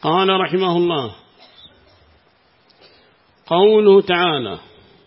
قال رحمه الله: قوله تعالى: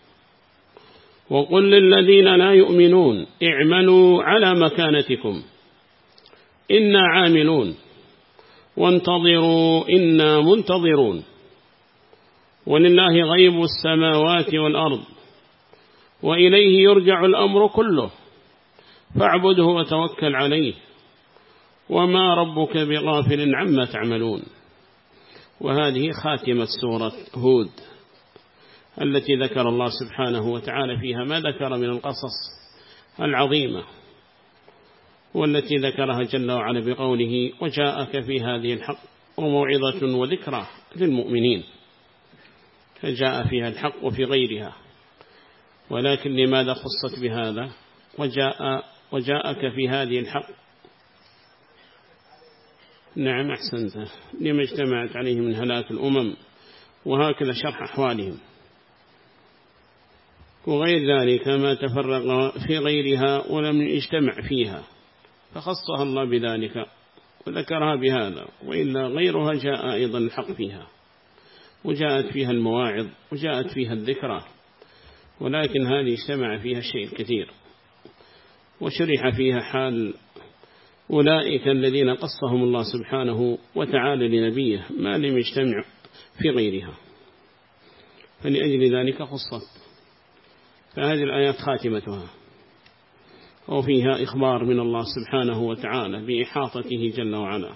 وقل للذين لا يؤمنون اعملوا على مكانتكم إنا عاملون وانتظروا إنا منتظرون ولله غيب السماوات والأرض وإليه يرجع الأمر كله فاعبده وتوكل عليه وما ربك بغافل عما تعملون. وهذه خاتمة سورة هود التي ذكر الله سبحانه وتعالى فيها ما ذكر من القصص العظيمة، والتي ذكرها جل وعلا بقوله: وجاءك في هذه الحق وموعظة وذكرى للمؤمنين، فجاء فيها الحق وفي غيرها. ولكن لماذا خصت بهذا؟ وجاءك في هذه الحق. نعم أحسنت، لما اجتمعت عليه من هلاك الأمم، وهكذا شرح أحوالهم. وغير ذلك ما تفرق في غيرها ولم يجتمع فيها، فخصها الله بذلك وذكرها بهذا، وإلا غيرها جاء أيضا الحق فيها، وجاءت فيها المواعظ وجاءت فيها الذكرى، ولكن هذه اجتمع فيها الشيء الكثير، وشرح فيها حال أولئك الذين قصهم الله سبحانه وتعالى لنبيه ما لم يجتمع في غيرها، فلأجل ذلك خصت. فهذه الآيات خاتمتها، وفيها إخبار من الله سبحانه وتعالى بإحاطته جل وعلا،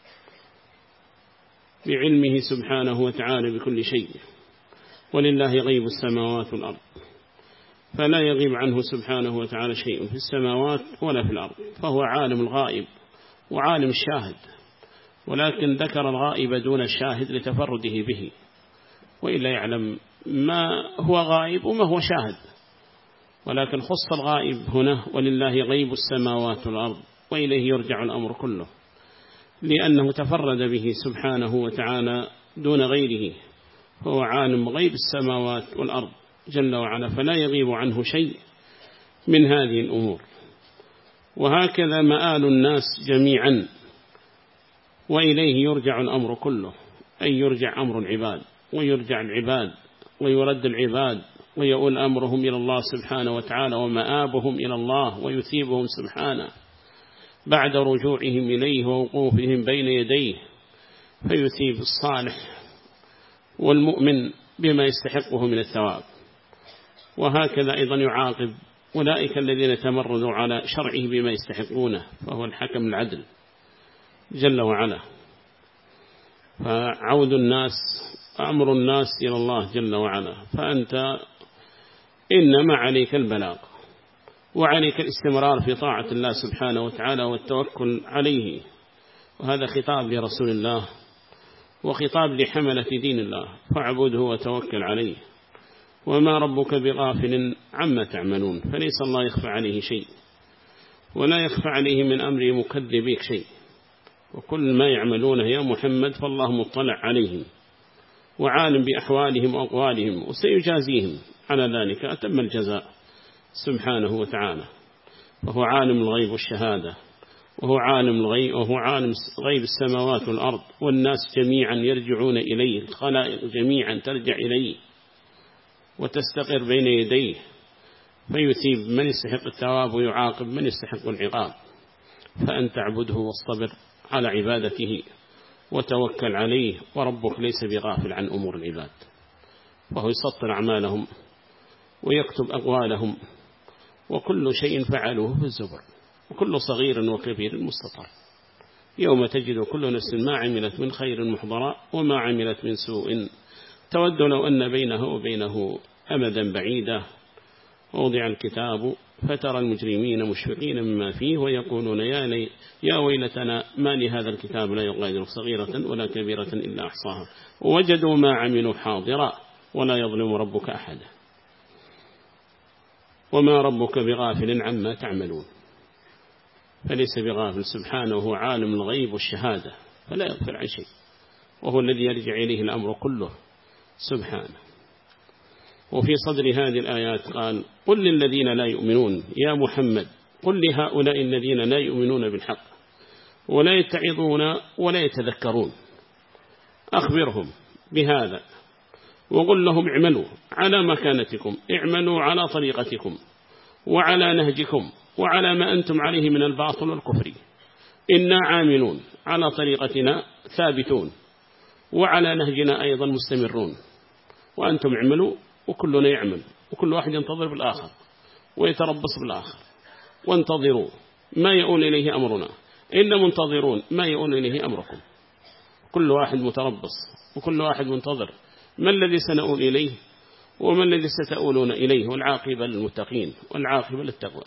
بعلمه سبحانه وتعالى بكل شيء، ولله غيب السماوات والأرض، فلا يغيب عنه سبحانه وتعالى شيء في السماوات ولا في الأرض، فهو عالم الغائب وعالم الشاهد، ولكن ذكر الغائب دون الشاهد لتفرده به، وإلا يعلم ما هو غائب وما هو شاهد، ولكن خص الغائب هنا: ولله غيب السماوات والأرض وإليه يرجع الأمر كله، لأنه تفرد به سبحانه وتعالى دون غيره، هو عالم غيب السماوات والأرض جل وعلا، فلا يغيب عنه شيء من هذه الأمور. وهكذا مآل الناس جميعا، وإليه يرجع الأمر كله، أي يرجع أمر العباد، ويرجع العباد ويرد العباد ويؤول أمرهم إلى الله سبحانه وتعالى، ومآبهم إلى الله، ويثيبهم سبحانه بعد رجوعهم إليه ووقوفهم بين يديه، فيثيب الصالح والمؤمن بما يستحقه من الثواب. وهكذا أيضا يعاقب أولئك الذين تمردوا على شرعه بما يستحقونه، فهو الحكم العدل جل وعلا. فعود الناس أمر الناس إلى الله جل وعلا، فأنت إنما عليك البلاغ، وعليك الاستمرار في طاعة الله سبحانه وتعالى والتوكل عليه. وهذا خطاب لرسول الله وخطاب لحملة دين الله، فاعبده وتوكل عليه وما ربك بغافل عما تعملون. فليس الله يخفى عليه شيء، ولا يخفى عليه من أمر مكذبيك شيء، وكل ما يعملونه يا محمد فالله مطلع عليهم وعالم بأحوالهم وأقوالهم، وسيجازيهم على ذلك أتم الجزاء سبحانه وتعالى. وهو عالم الغيب والشهادة، وهو عالم غيب السماوات والأرض، والناس جميعا يرجعون إليه، الخلائق جميعا ترجع إليه وتستقر بين يديه، فيثيب من يستحق الثواب ويعاقب من يستحق العقاب. فأن تعبده واصطبر على عبادته وتوكل عليه، وربك ليس بغافل عن أمور العباد، وهو يسطر أعمالهم ويكتب أقوالهم، وكل شيء فعلوه في الزبر، وكل صغير وكبير مستطر. يوم تجد كل نفس ما عملت من خير محضرا وما عملت من سوء تود لو أن بينه وبينه أمدا بعيدا. ووضع الكتاب فترى المجرمين مشفقين مما فيه ويقولون يا ويلتنا ما لهذا الكتاب لا يغادر صغيرة ولا كبيرة إلا أحصاها ووجدوا ما عملوا حاضرا ولا يظلم ربك أحدا. وما ربك بغافل عما تعملون، فليس بغافل سبحانه، هو عالم الغيب والشهادة فلا يغفل عن شيء، وهو الذي يرجع إليه الأمر كله سبحانه. وفي صدر هذه الآيات قال: قل للذين لا يؤمنون، يا محمد قل لهؤلاء الذين لا يؤمنون بالحق ولا يتعظون ولا يتذكرون. أخبرهم بهذا وقل لهم اعملوا على مكانتكم، اعملوا على طريقتكم وعلى نهجكم وعلى ما أنتم عليه من الباطل والكفر، إنا عاملون على طريقتنا ثابتون وعلى نهجنا أيضا مستمرون، وأنتم اعملوا وكلنا يعمل وكل واحد ينتظر بالآخر ويتربص بالآخر، وانتظروا ما يؤول إليه أمرنا، إن منتظرون ما يؤول إليه أمركم. كل واحد متربص وكل واحد منتظر ما الذي سنؤول إليه وما الذي ستؤولون إليه، والعاقبة للمتقين والعاقبة للتقوى.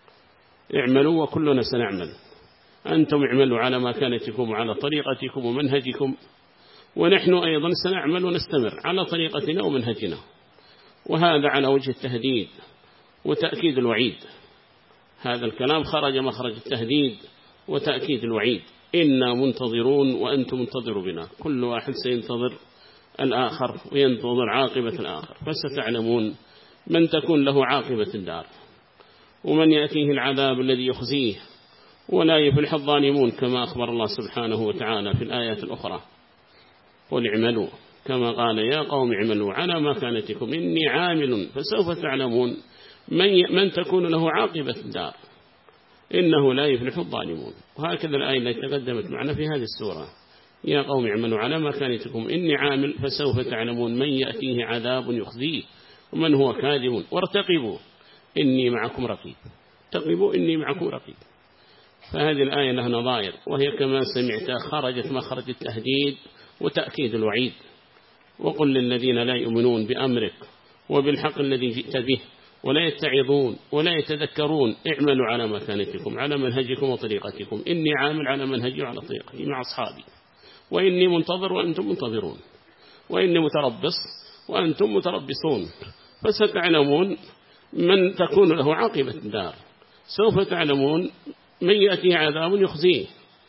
اعملوا وكلنا سنعمل، أنتم اعملوا على مكانتكم وعلى طريقتكم ومنهجكم، ونحن أيضا سنعمل ونستمر على طريقتنا ومنهجنا. وهذا على وجه التهديد وتأكيد الوعيد، هذا الكلام خرج مخرج التهديد وتأكيد الوعيد، إنا منتظرون وأنتم منتظروا بنا، كل واحد سينتظر الآخر وينتظر عاقبة الآخر، فستعلمون من تكون له عاقبة الدار ومن يأتيه العذاب الذي يخزيه ولا يفلح الظالمون، كما أخبر الله سبحانه وتعالى في الآيات الأخرى: قل اعملوا كما قال يا قوم اعملوا على مكانتكم إني عامل فسوف تعلمون من تكون له عاقبة الدار إنه لا يفلح الظالمون. وهكذا الآية التي تقدمت معنا في هذه السورة: يا قوم اعملوا على مكانتكم إني عامل فسوف تعلمون من يأتيه عذاب يخزيه ومن هو كاذب وارتقبوا إني معكم رقيب. ارتقبوا إني معكم رقيب. فهذه الآية لها نظائر، وهي كما سمعت خرجت مخرج التهديد وتأكيد الوعيد. وقل للذين لا يؤمنون بأمرك وبالحق الذي جئت به ولا يتعظون ولا يتذكرون اعملوا على مكانتكم على منهجكم وطريقتكم إني عامل على منهجي وعلى طريقتي مع أصحابي، وإني منتظر وأنتم منتظرون، وإني متربص وأنتم متربصون، فستعلمون من تكون له عاقبة الدار، سوف تعلمون من يأتي عذاب يخزيه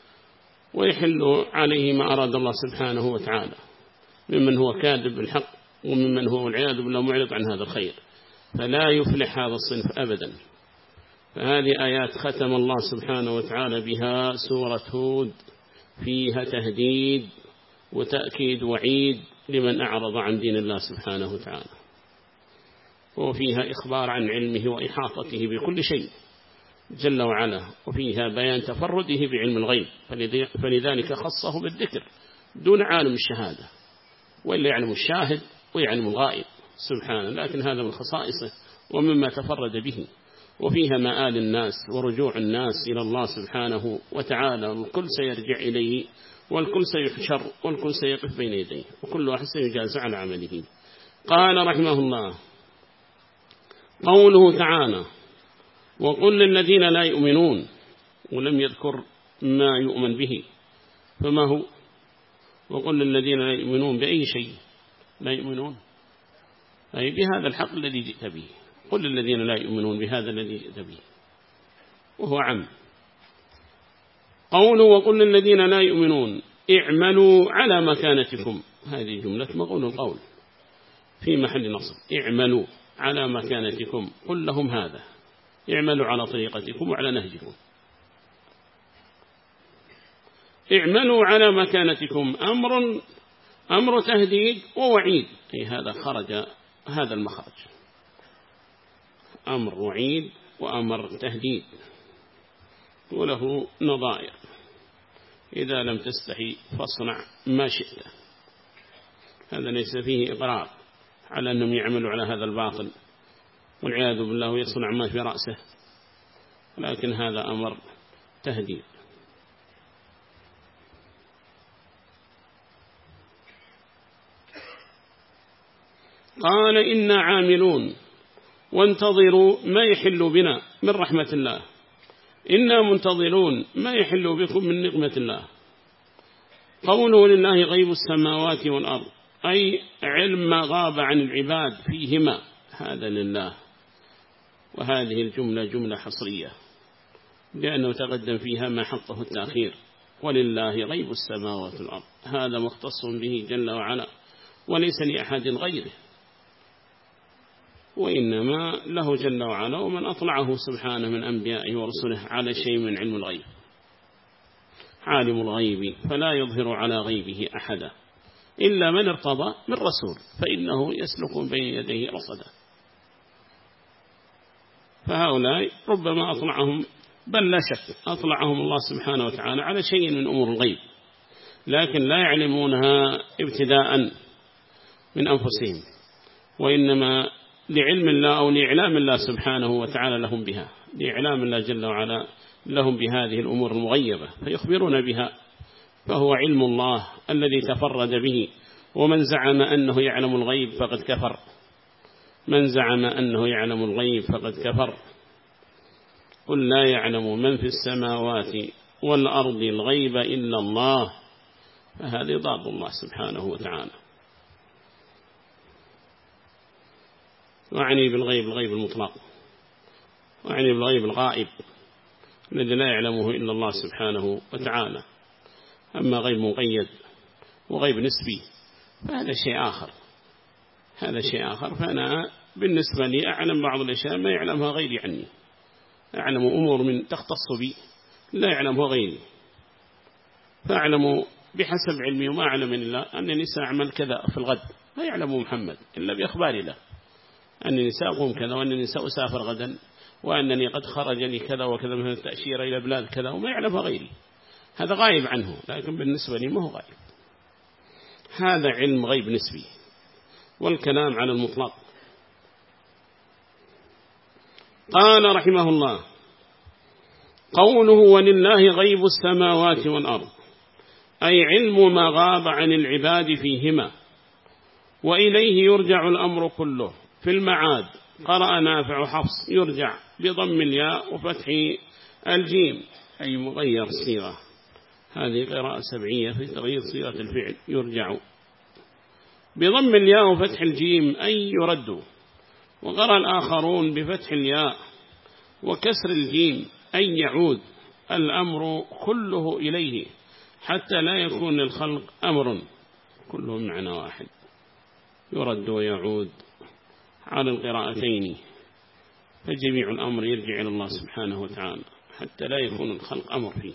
ويحل عليه ما أراد الله سبحانه وتعالى، ممن هو كاذب بالحق وممن هو والعياذ بالله معرض عن هذا الخير، فلا يفلح هذا الصنف أبدا. فهذه آيات ختم الله سبحانه وتعالى بها سورة هود، فيها تهديد وتأكيد وعيد لمن أعرض عن دين الله سبحانه وتعالى، وفيها إخبار عن علمه وإحاطته بكل شيء جل وعلا، وفيها بيان تفرده بعلم الغيب، فلذلك خصه بالذكر دون عالم الشهادة، وإلا يعلم الشاهد ويعلم الغائب سبحانه، لكن هذا من خصائصه ومما تفرد به. وفيها مآل الناس ورجوع الناس إلى الله سبحانه وتعالى، والكل سيرجع إليه والكل سيحشر والكل سيقف بين يديه وكل واحد سيجاز على عمله. قال رحمه الله: قوله تعالى: وقل للذين لا يؤمنون، ولم يذكر ما يؤمن به، فما هو؟ وقل للذين لا يؤمنون بأي شيء لا يؤمنون، أي بهذا الحق الذي جئت به. قل للذين لا يؤمنون بهذا الذي جئت به، وهو عام. قوله وقل للذين لا يؤمنون اعملوا على مكانتكم، هذه جملة مقول القول في محل نصب. اعملوا على مكانتكم، قل لهم هذا، اعملوا على طريقتكم وعلى نهجكم. اعملوا على مكانتكم أمر تهديد ووعيد، أي هذا خرج هذا المخرج، أمر وعيد وأمر تهديد، وله نظائر: إذا لم تستحي فاصنع ما شئت. هذا ليس فيه إقرار على أنهم يعملوا على هذا الباطل والعياذ بالله يصنع ما في رأسه، لكن هذا أمر تهديد. قال إنا عاملون وانتظروا ما يحل بنا من رحمة الله، إنا منتظرون ما يحل بكم من نقمة الله. قوله لله غيب السماوات والأرض، أي علم ما غاب عن العباد فيهما، هذا لله. وهذه الجملة جملة حصرية لأنه تقدم فيها ما حقه التأخير، ولله غيب السماوات والأرض، هذا مختص به جل وعلا وليس لأحد غيره، وإنما له جل وعلا ومن أطلعه سبحانه من أنبيائه ورسله على شيء من علم الغيب. عالم الغيب فلا يظهر على غيبه أحدا إلا من ارتضى من رسول فإنه يسلك بين يديه رصدا. فهؤلاء ربما أطلعهم، بل لا شك أطلعهم الله سبحانه وتعالى على شيء من أمور الغيب، لكن لا يعلمونها ابتداء من أنفسهم، وإنما لعلم الله أو لإعلام الله سبحانه وتعالى لهم بها، لإعلام الله جل وعلا لهم بهذه الأمور المغيبة فيخبرون بها، فهو علم الله الذي تفرد به. ومن زعم أنه يعلم الغيب فقد كفر، من زعم أنه يعلم الغيب فقد كفر. قل لا يعلم من في السماوات والأرض الغيب إلا الله، فهذا ضاد الله سبحانه وتعالى. وأعني بالغيب الغيب المطلق، وأعني بالغيب الغائب الذي لا يعلمه إلا الله سبحانه وتعالى. أما غيب مقيد وغيب نسبي فهذا شيء آخر، هذا شيء آخر. فأنا بالنسبة لي أعلم بعض الأشياء ما يعلمها غيري عني، أعلم أمور من تختص بي لا يعلمها غيري، فأعلم بحسب علمي وما أعلم إلا أنني سأعمل كذا في الغد، لا يعلم محمد إلا بأخبار الله، أنني سأقوم كذا، وأنني سأسافر غدا، وأنني قد خرج لي كذا وكذا من التأشيرة إلى بلاد كذا، وما يعلمها غيري، هذا غائب عنه، لكن بالنسبة لي ما هو غائب، هذا علم غيب نسبي. والكلام على المطلق. قال رحمه الله: قوله ولله غيب السماوات والأرض، أي علم ما غاب عن العباد فيهما، وإليه يرجع الأمر كله. في المعاد قرأ نافع حفص يرجع بضم الياء وفتح الجيم، أي مغير الصيغة، هذه قراءة سبعية في تغيير صيغة الفعل، يرجع بضم الياء وفتح الجيم أي يرد. وقرأ الآخرون بفتح الياء وكسر الجيم أي يعود الأمر كله إليه، حتى لا يكون للخلق أمر، كله معنى واحد، يرد ويعود على القراءتين، فجميع الأمر يرجع إلى الله سبحانه وتعالى حتى لا يكون الخلق أمر فيه.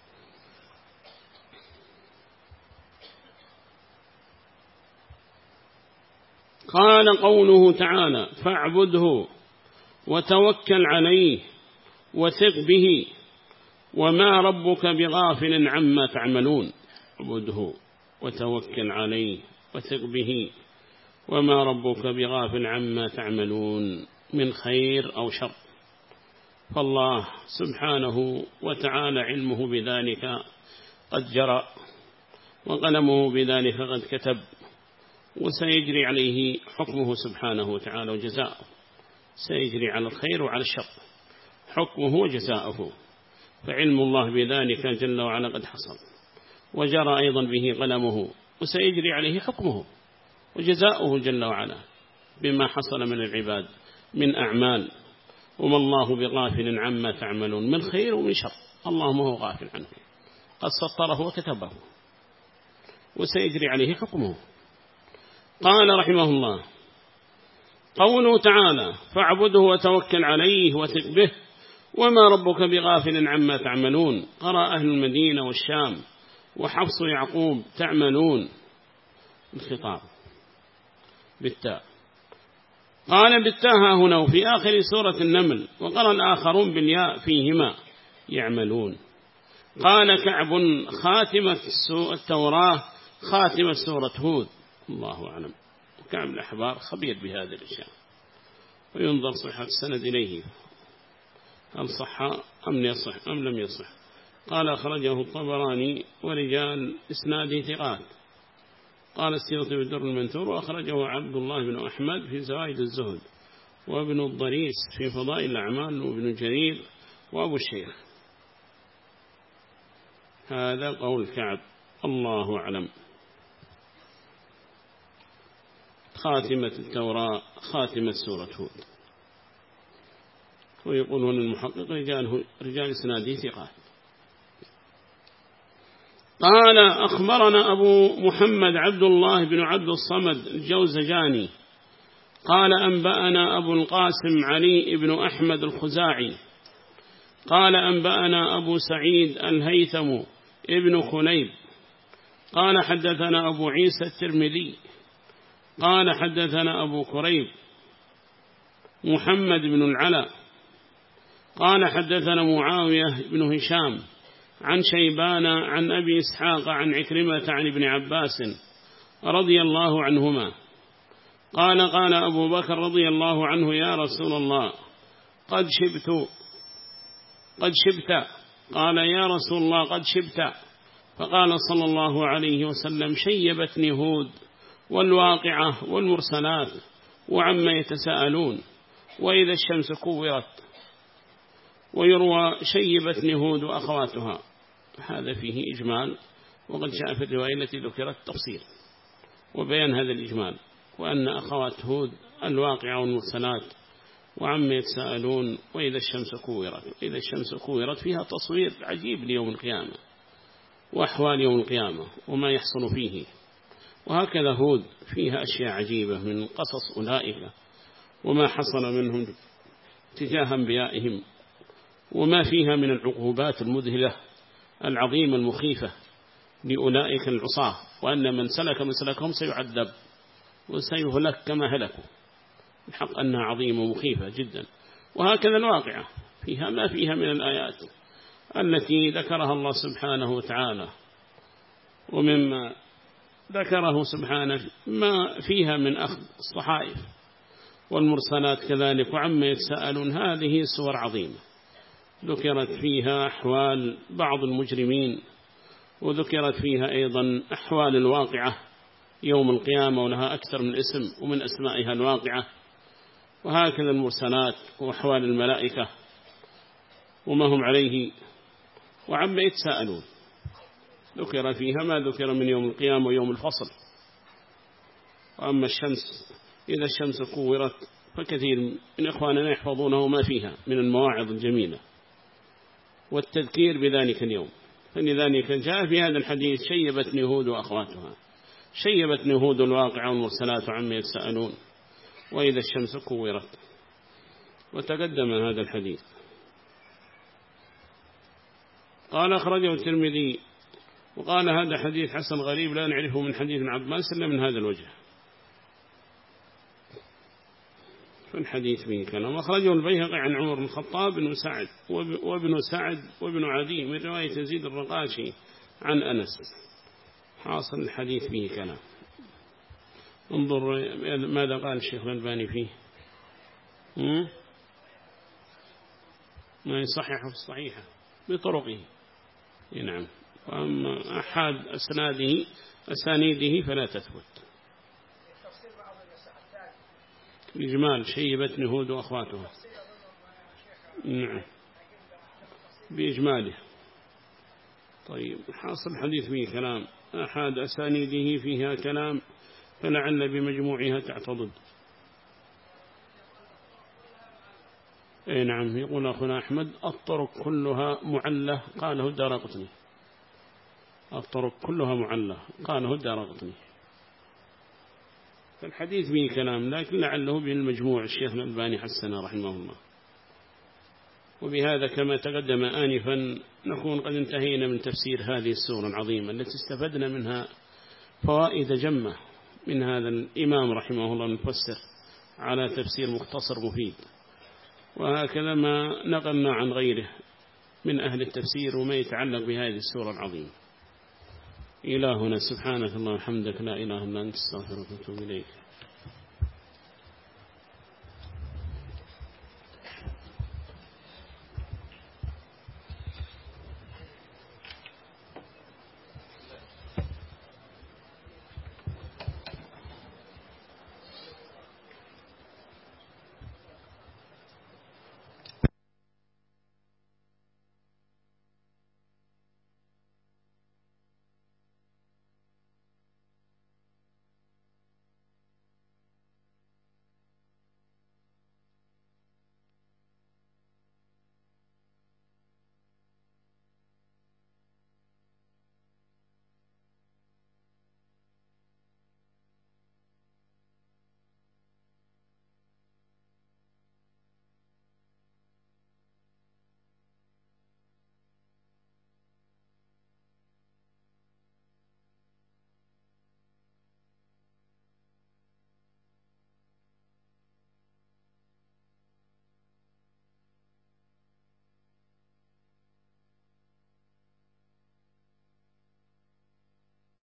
قال قوله تعالى: فاعبده وتوكل عليه وثق به وما ربك بغافل عما تعملون. اعبده وتوكل عليه وثق به وما ربك بغافل عما تعملون من خير أو شر. فالله سبحانه وتعالى علمه بذلك قد جرى، وقلمه بذلك قد كتب، وسيجري عليه حكمه سبحانه وتعالى وجزاؤه، سيجري على الخير وعلى الشر حكمه وجزاؤه. فعلم الله بذلك جل وعلا قد حصل، وجرى أيضا به قلمه، وسيجري عليه حكمه وجزاؤه جل وعلا بما حصل من العباد من أعمال. وما الله بغافل عما تعملون من خير ومن شر، الله ما هو غافل عنه، قد سطره وكتبه، وسيجري عليه حكمه. قال رحمه الله: قوله تعالى: فاعبده وتوكل عليه وثق به وما ربك بغافل عما تعملون. قرأ أهل المدينة والشام وحفص يعقوب تعملون الخطاب بالتاء، قال بالتاء هنا وفي آخر سورة النمل، وقرأ الآخرون بالياء فيهما يعملون. قال كعب: خاتمة التوراة خاتمة سورة هود. الله أعلم، وكعب الأحبار خبير بهذه الأشياء، وينظر صحة السند إليه، هل صح أم يصح أم لم يصح. قال أخرجه الطبراني ورجال إسناده ثقات. قال السيوطي بالدر المنثور: وأخرجه عبد الله بن أحمد في زوائد الزهد، وابن الضريس في فضائل الأعمال، وابن جرير، وأبو الشيخ. هذا قول كعب، الله أعلم. خاتمة التوراة خاتمة سورة هود. ويقول هنا المحقق رجال إسناده ثقات. قال: أخبرنا أبو محمد عبد الله بن عبد الصمد الجوزجاني قال: أنبأنا أبو القاسم علي بن أحمد الخزاعي قال: أنبأنا أبو سعيد الهيثم ابن خليب قال حدثنا أبو عيسى الترمذي قال حدثنا أبو كريب محمد بن العلا قال حدثنا معاوية بن هشام عن شيبان عن أبي إسحاق عن عكرمة عن ابن عباس رضي الله عنهما قال قال أبو بكر رضي الله عنه يا رسول الله قد شبت قال يا رسول الله قد شبت فقال صلى الله عليه وسلم شيبتني هود والواقعة والمرسلات وعما يتساءلون وإذا الشمس كورت ويروى شيبتني هود وأخواتها. هذا فيه إجمال، وقد جاء في الرواية التي ذكرت تفصيل وبيان هذا الإجمال، وأن أخوات هود الواقعة والمرسلات وعما يتساءلون وإذا الشمس كورت. إذا الشمس كورت فيها تصوير عجيب ليوم القيامة وأحوال يوم القيامة وما يحصل فيه. وهكذا هود فيها أشياء عجيبة من قصص أولئك وما حصل منهم تجاه أنبيائهم، وما فيها من العقوبات المذهلة العظيمة المخيفة لأولئك العصاة، وأن من سلك مسلكهم سيعذب وسيهلك كما هلكوا. الحق أنها عظيمة ومخيفة جدا. وهكذا الواقعة فيها ما فيها من الآيات التي ذكرها الله سبحانه وتعالى، ومما ذكره سبحانه ما فيها من أخذ الصحائف والمرسلات كذلك وعما يتساءلون. هذه سور عظيمة ذكرت فيها أحوال بعض المجرمين، وذكرت فيها أيضا أحوال الواقعة يوم القيامة، ولها أكثر من اسم ومن أسمائها الواقعة. وهكذا المرسلات وأحوال الملائكة وما هم عليه وعما يتساءلون ذكر فيها ما ذكر من يوم القيامة ويوم الفصل. وأما الشمس إذا الشمس كورت فكثير من إخواننا يحفظونه ما فيها من المواعظ الجميلة والتذكير بذلك اليوم. فلذلك جاء في هذا الحديث شيبتني هود وأخواتها، شيبتني هود الواقع والمرسلات عما يتساءلون وإذا الشمس كورت. وتقدم هذا الحديث. قال أخرجه الترمذي وقال هذا حديث حسن غريب لا نعرفه من حديث ابن عباس إلا من هذا الوجه. فالحديث به كلام. أخرجه البيهقي عن عمر بن الخطاب بن سعد وابن سعد وابن عدي من رواية يزيد الرقاشي عن أنس. حاصل الحديث به كلام. انظر ماذا قال الشيخ الألباني فيه. ما يصحح في الصحيحة بطرقه. نعم. وأما أحد أسانيده فلا تثبت. الإجمال شيبتني هود وأخواتها. نعم بإجماله. طيب حاصل الحديث فيه كلام. أحد أسانيده فيها كلام فلعل بمجموعها تعتضد. أي نعم. يقول أخونا أحمد الطرق كلها معلة قاله الدارقطني. الطرق كلها معلة قاله الدارقطني. فالحديث به كلام، لكن لعله بالمجموع الشيخ الألباني حسنه رحمه الله. وبهذا كما تقدم آنفا نكون قد انتهينا من تفسير هذه السورة العظيمة التي استفدنا منها فوائد جمة من هذا الإمام رحمه الله المفسر على تفسير مختصر مفيد. وهكذا ما نقلنا عن غيره من أهل التفسير وما يتعلق بهذه السورة العظيمة. إلهنا سبحانك اللهم وبحمدك لا إله إلا أنت استغفرك وأتوب إليك.